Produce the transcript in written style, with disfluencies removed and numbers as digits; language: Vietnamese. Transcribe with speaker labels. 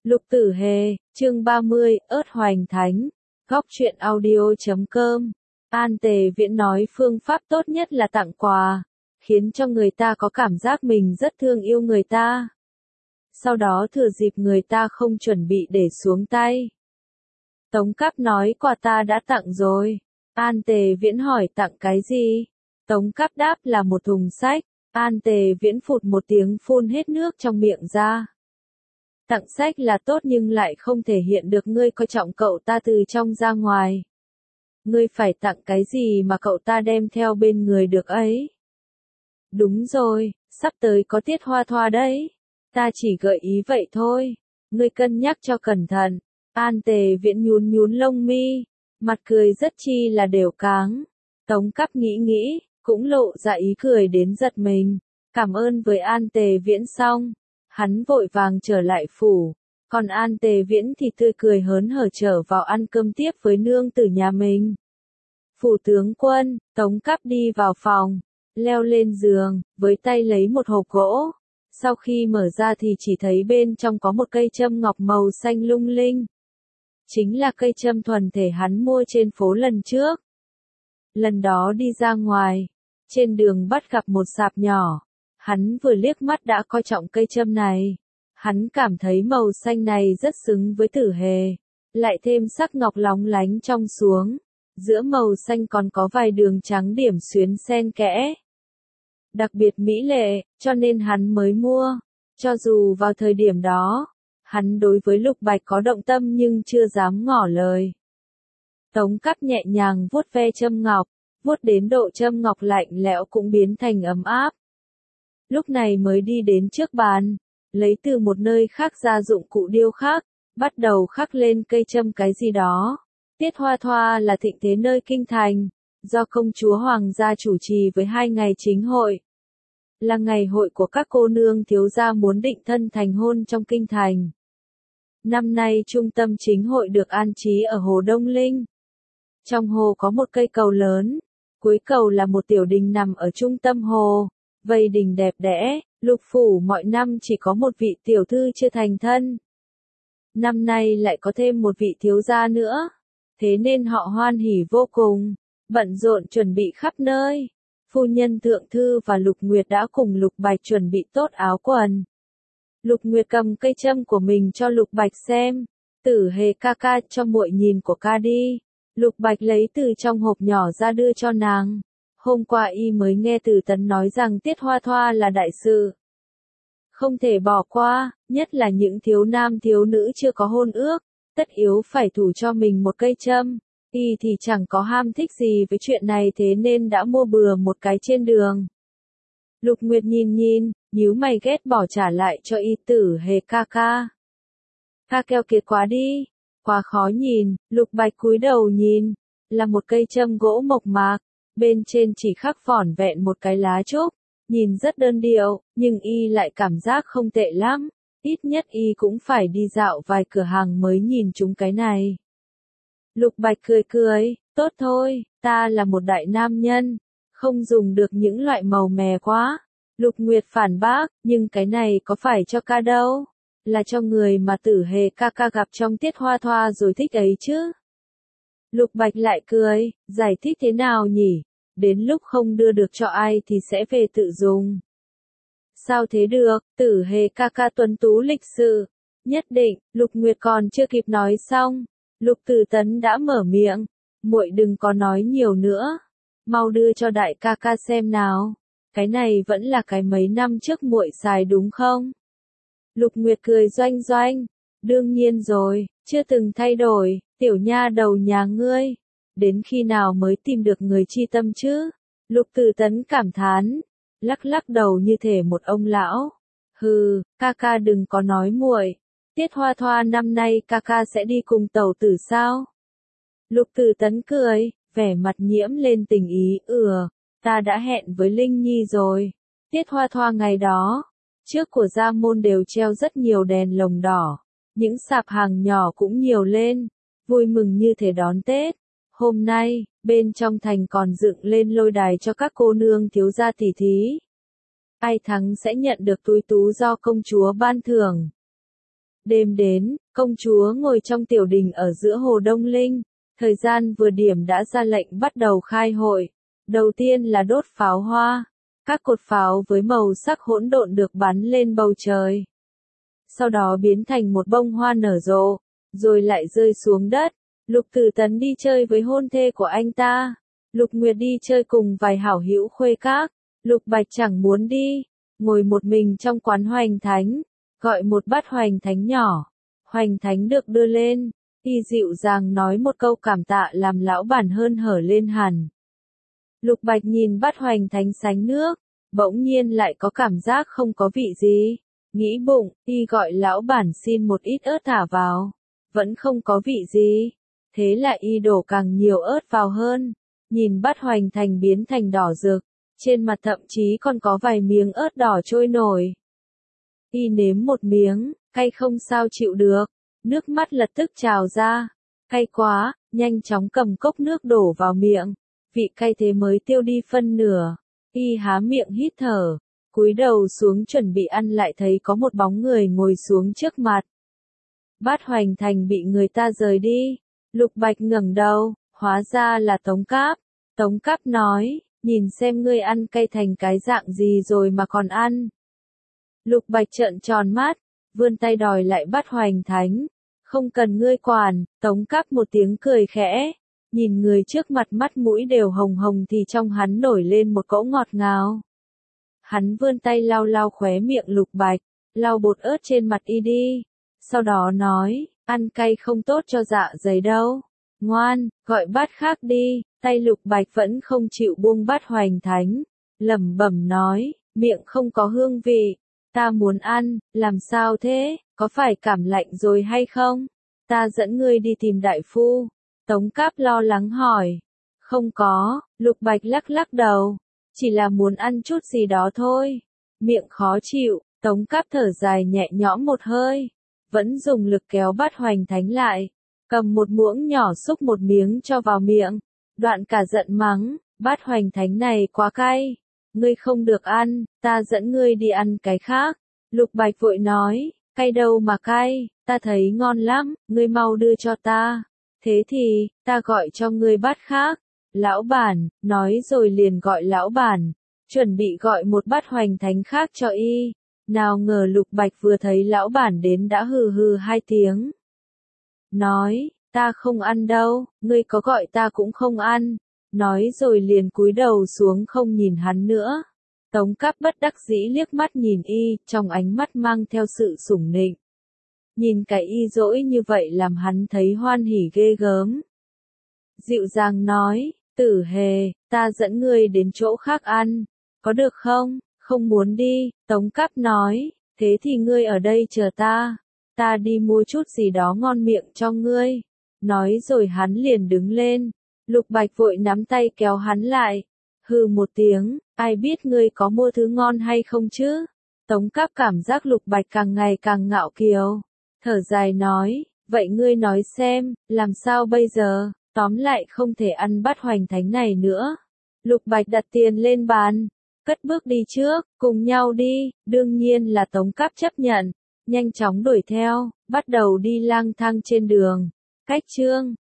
Speaker 1: Lục Tử Hề, chương 30, ớt hoành thánh, góc truyện audio.com. An Tề Viễn nói phương pháp tốt nhất là tặng quà, khiến cho người ta có cảm giác mình rất thương yêu người ta. Sau đó thừa dịp người ta không chuẩn bị để xuống tay. Tống Cáp nói quà ta đã tặng rồi. An Tề Viễn hỏi tặng cái gì? Tống Cáp đáp là một thùng sách. An Tề Viễn phụt một tiếng phun hết nước trong miệng ra. Tặng sách là tốt nhưng lại không thể hiện được ngươi coi trọng cậu ta từ trong ra ngoài. Ngươi phải tặng cái gì mà cậu ta đem theo bên người được ấy? Đúng rồi, sắp tới có tiết hoa thoa đấy. Ta chỉ gợi ý vậy thôi. Ngươi cân nhắc cho cẩn thận. An Tề Viễn nhún nhún lông mi, mặt cười rất chi là đều cáng. Tống Cáp nghĩ, cũng lộ ra ý cười đến giật mình. Cảm ơn với An Tề Viễn xong, hắn vội vàng trở lại phủ. Còn An Tề Viễn thì tươi cười hớn hở trở vào ăn cơm tiếp với nương tử nhà mình. Phủ tướng quân, Tống Cáp đi vào phòng, leo lên giường, với tay lấy một hộp gỗ. Sau khi mở ra thì chỉ thấy bên trong có một cây châm ngọc màu xanh lung linh. Chính là cây châm thuần thể hắn mua trên phố lần trước. Lần đó đi ra ngoài, trên đường bắt gặp một sạp nhỏ. Hắn vừa liếc mắt đã coi trọng cây châm này. Hắn cảm thấy màu xanh này rất xứng với Tử Hề. Lại thêm sắc ngọc lóng lánh trong xuống. Giữa màu xanh còn có vài đường trắng điểm xuyến xen kẽ. Đặc biệt mỹ lệ, cho nên hắn mới mua. Cho dù vào thời điểm đó, hắn đối với Lục Bạch có động tâm nhưng chưa dám ngỏ lời. Tống Cáp nhẹ nhàng vuốt ve châm ngọc, vuốt đến độ châm ngọc lạnh lẽo cũng biến thành ấm áp. Lúc này mới đi đến trước bàn, lấy từ một nơi khác ra dụng cụ điêu khắc, bắt đầu khắc lên cây châm cái gì đó. Tiết hoa thoa là thịnh thế nơi kinh thành, do công chúa hoàng gia chủ trì với 2 ngày chính hội. Là ngày hội của các cô nương thiếu gia muốn định thân thành hôn trong kinh thành. Năm nay trung tâm chính hội được an trí ở Hồ Đông Linh. Trong hồ có một cây cầu lớn, cuối cầu là một tiểu đình nằm ở trung tâm hồ. Vây đình đẹp đẽ, Lục phủ mọi năm chỉ có một vị tiểu thư chưa thành thân. Năm nay lại có thêm một vị thiếu gia nữa, thế nên họ hoan hỉ vô cùng, bận rộn chuẩn bị khắp nơi. Phu nhân thượng thư và Lục Nguyệt đã cùng Lục Bạch chuẩn bị tốt áo quần. Lục Nguyệt cầm cây châm của mình cho Lục Bạch xem. Tử Hề ca ca cho muội nhìn của ca đi. Lục Bạch lấy từ trong hộp nhỏ ra đưa cho nàng. Hôm qua y mới nghe Từ Tấn nói rằng tiết hoa thoa là đại sự. Không thể bỏ qua, nhất là những thiếu nam thiếu nữ chưa có hôn ước, tất yếu phải thủ cho mình một cây châm. Y thì chẳng có ham thích gì với chuyện này thế nên đã mua bừa một cái trên đường. Lục Nguyệt nhìn, nhíu mày ghét bỏ trả lại cho y. Tử Hề ca ca. Ca keo kiệt quá đi, quá khó nhìn. Lục Bạch cúi đầu nhìn, là một cây châm gỗ mộc mạc. Bên trên chỉ khắc vỏn vẹn một cái lá trúc, nhìn rất đơn điệu, nhưng y lại cảm giác không tệ lắm, ít nhất y cũng phải đi dạo vài cửa hàng mới nhìn chúng cái này. Lục Bạch cười, tốt thôi, ta là một đại nam nhân, không dùng được những loại màu mè quá. Lục Nguyệt phản bác, nhưng cái này có phải cho ca đâu, là cho người mà Tử Hề ca ca gặp trong tiết hoa thoa rồi thích ấy chứ. Lục Bạch lại cười, giải thích thế nào nhỉ? Đến lúc không đưa được cho ai thì sẽ về tự dùng. Sao thế được? Tử Hề ca ca tuấn tú lịch sự. Nhất định. Lục Nguyệt còn chưa kịp nói xong, Lục Tử Tấn đã mở miệng. Muội đừng có nói nhiều nữa. Mau đưa cho đại ca ca xem nào. Cái này vẫn là cái mấy năm trước muội xài đúng không? Lục Nguyệt cười doanh. Đương nhiên rồi, chưa từng thay đổi, tiểu nha đầu nhà ngươi. Đến khi nào mới tìm được người chi tâm chứ? Lục Tử Tấn cảm thán, lắc đầu như thể một ông lão. Hừ, ca ca đừng có nói muội. Tiết hoa thoa năm nay ca ca sẽ đi cùng tẩu tử sao? Lục Tử Tấn cười, vẻ mặt nhiễm lên tình ý. Ta đã hẹn với Linh Nhi rồi. Tiết hoa thoa ngày đó, trước của gia môn đều treo rất nhiều đèn lồng đỏ. Những sạp hàng nhỏ cũng nhiều lên, vui mừng như thể đón Tết. Hôm nay, bên trong thành còn dựng lên lôi đài cho các cô nương thiếu gia tỉ thí. Ai thắng sẽ nhận được túi tú do công chúa ban thưởng. Đêm đến, công chúa ngồi trong tiểu đình ở giữa hồ Đông Linh, thời gian vừa điểm đã ra lệnh bắt đầu khai hội. Đầu tiên là đốt pháo hoa, các cột pháo với màu sắc hỗn độn được bắn lên bầu trời. Sau đó biến thành một bông hoa nở rộ, rồi lại rơi xuống đất. Lục Tử Tấn đi chơi với hôn thê của anh ta. Lục Nguyệt đi chơi cùng vài hảo hữu khuê các. Lục Bạch chẳng muốn đi, ngồi một mình trong quán Hoành Thánh, gọi một bát Hoành Thánh nhỏ. Hoành Thánh được đưa lên, y dịu dàng nói một câu cảm tạ làm lão bản hơn hở lên hẳn. Lục Bạch nhìn bát Hoành Thánh sánh nước, bỗng nhiên lại có cảm giác không có vị gì. Nghĩ bụng, y gọi lão bản xin một ít ớt thả vào. Vẫn không có vị gì. Thế là y đổ càng nhiều ớt vào hơn. Nhìn bát Hoành Thành biến thành đỏ rực. Trên mặt thậm chí còn có vài miếng ớt đỏ trôi nổi. Y nếm một miếng, cay không sao chịu được. Nước mắt lập tức trào ra. Cay quá, nhanh chóng cầm cốc nước đổ vào miệng. Vị cay thế mới tiêu đi phân nửa. Y há miệng hít thở. Cúi đầu xuống chuẩn bị ăn lại thấy có một bóng người ngồi xuống trước mặt. Bát Hoành Thành bị người ta rời đi. Lục Bạch ngẩng đầu, hóa ra là Tống Cáp. Tống Cáp nói, nhìn xem ngươi ăn cay thành cái dạng gì rồi mà còn ăn. Lục Bạch trợn tròn mắt, vươn tay đòi lại bát Hoành Thánh. Không cần ngươi quản, Tống Cáp một tiếng cười khẽ. Nhìn người trước mặt mắt mũi đều hồng hồng thì trong hắn nổi lên một cỗ ngọt ngào. Hắn vươn tay lau lau khóe miệng Lục Bạch, lau bột ớt trên mặt y đi. Sau đó nói, ăn cay không tốt cho dạ dày đâu. Ngoan, gọi bát khác đi. Tay Lục Bạch vẫn không chịu buông bát Hoành Thánh. Lẩm bẩm nói, miệng không có hương vị. Ta muốn ăn, làm sao thế, có phải cảm lạnh rồi hay không? Ta dẫn ngươi đi tìm đại phu. Tống Cáp lo lắng hỏi. Không có, Lục Bạch lắc lắc đầu. Chỉ là muốn ăn chút gì đó thôi. Miệng khó chịu, Tống Cáp thở dài nhẹ nhõm một hơi. Vẫn dùng lực kéo bát Hoành Thánh lại. Cầm một muỗng nhỏ xúc một miếng cho vào miệng. Đoạn cả giận mắng, bát Hoành Thánh này quá cay. Ngươi không được ăn, ta dẫn ngươi đi ăn cái khác. Lục Bạch vội nói, cay đâu mà cay, ta thấy ngon lắm, ngươi mau đưa cho ta. Thế thì, ta gọi cho ngươi bát khác. Lão bản, nói rồi liền gọi lão bản, chuẩn bị gọi một bát Hoành Thánh khác cho y. Nào ngờ Lục Bạch vừa thấy lão bản đến đã hừ hừ hai tiếng. Nói, ta không ăn đâu, ngươi có gọi ta cũng không ăn. Nói rồi liền cúi đầu xuống không nhìn hắn nữa. Tống Cáp bất đắc dĩ liếc mắt nhìn y, trong ánh mắt mang theo sự sủng nịnh. Nhìn cái y dỗi như vậy làm hắn thấy hoan hỉ ghê gớm. Dịu dàng nói, Tử Hề, ta dẫn ngươi đến chỗ khác ăn, có được không? Không muốn đi, Tống Cáp nói, thế thì ngươi ở đây chờ ta đi mua chút gì đó ngon miệng cho ngươi. Nói rồi hắn liền đứng lên, Lục Bạch vội nắm tay kéo hắn lại, hừ một tiếng, ai biết ngươi có mua thứ ngon hay không chứ? Tống Cáp cảm giác Lục Bạch càng ngày càng ngạo kiều, thở dài nói, vậy ngươi nói xem, làm sao bây giờ? Tóm lại không thể ăn bát Hoành Thánh này nữa. Lục Bạch đặt tiền lên bàn, cất bước đi trước, cùng nhau đi, đương nhiên là Tống Cáp chấp nhận, nhanh chóng đuổi theo, bắt đầu đi lang thang trên đường. Cách chương